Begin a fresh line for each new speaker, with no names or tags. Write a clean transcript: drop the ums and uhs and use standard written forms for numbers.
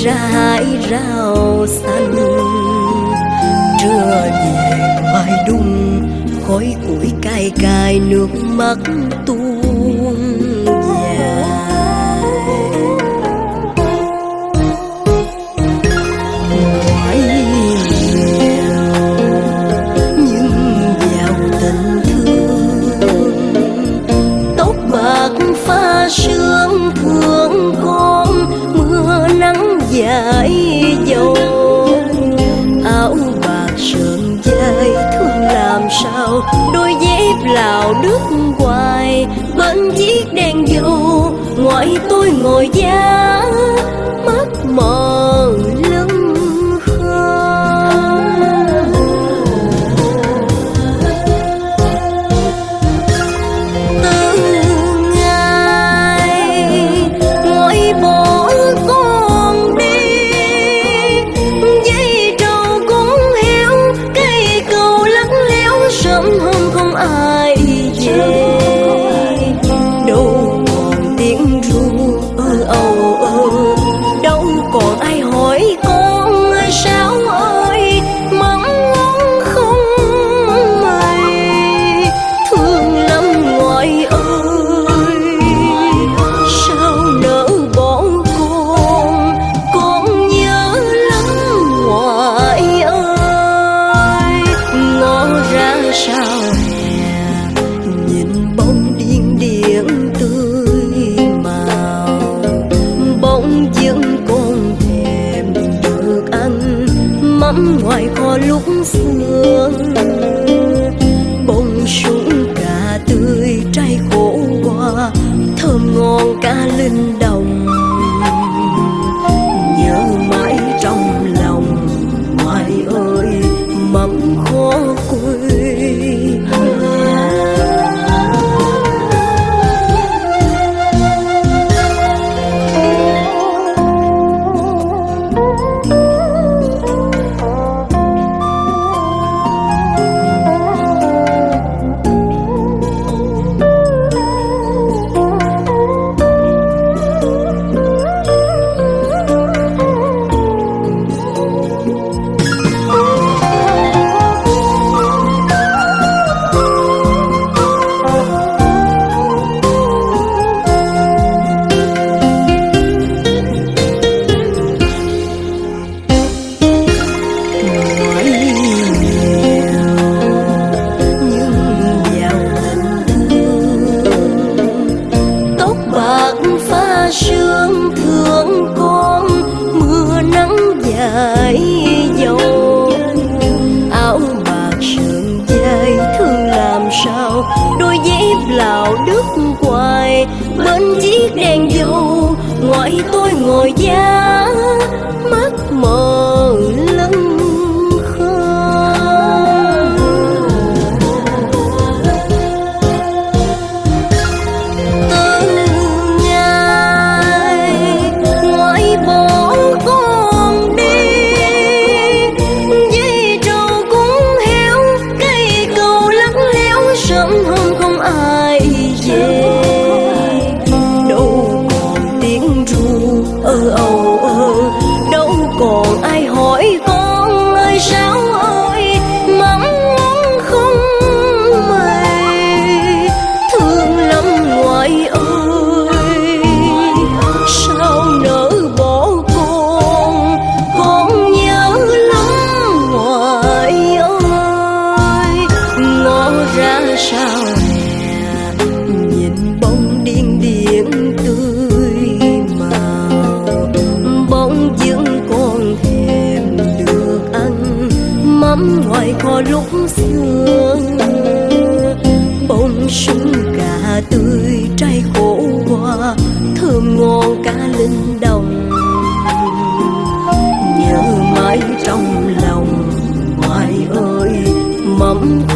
ra hải rào xanh. Trưa về ngoài đung, khói củi cay cay, nước mắt tuôn dài. Ngoài nghèo nhưng giàu tình thương, tóc bạc pha sương thương con, mưa nắng dãi dầu. Áo bạc sờn dây thương làm sao, đôi dép lào đứt hoài bên chiếc đèn dầu. Ngoài tôi ngồi giá mắt mờ lưng khơi. Từ ngày ngoại bỏ con đi, dây trầu cũng héo, cây cầu lắc léo, sớm hôm không ai về. Đâu còn tiếng ru âu ơ, đâu còn ai hỏi con ơi sao ơi, mắm ngon không mày. Thương lắm ngoại ơi, sao nỡ bỏ con nhớ lắm ngoại ơi. Ngó ra sao hè, nhìn bông điên điển tươi màu, bỗng dưng con thèm được ăn mắm ngoài kho lúc xưa. Bông súng cà tươi trái khổ qua, thơm ngon cá linh đồng. Nhớ mãi trong lòng ngoại ơi, mắm khó quê nhà. Sương thương con, mưa nắng dãi dầu. Áo bạc sườn dây thương làm sao, đôi dép lào đứt hoài bên chiếc đèn dầu. Ngoại tôi ngồi giá mắt mờ lưng khơi. Bỏ con đi, dây trầu cũng héo, cây cầu lắc léo, sớm hôm không ai về. Đâu còn tiếng ru âu ơ, đâu còn ai hỏi con ơi sao ơi, mắm ngon không mày. Thương lắm ngoại ơi, sao nỡ bỏ con nhớ lắm ngoại ơi. Ngó ra sao hè, nhìn bông điên điển tươi màu, bỗng dưng con thèm được ăn mắm ngoài kho lúc xưa. Bông súng cà tươi trái khổ qua, thơm ngon cá linh đồng. Nhớ mãi trong lòng ngoại ơi, mắm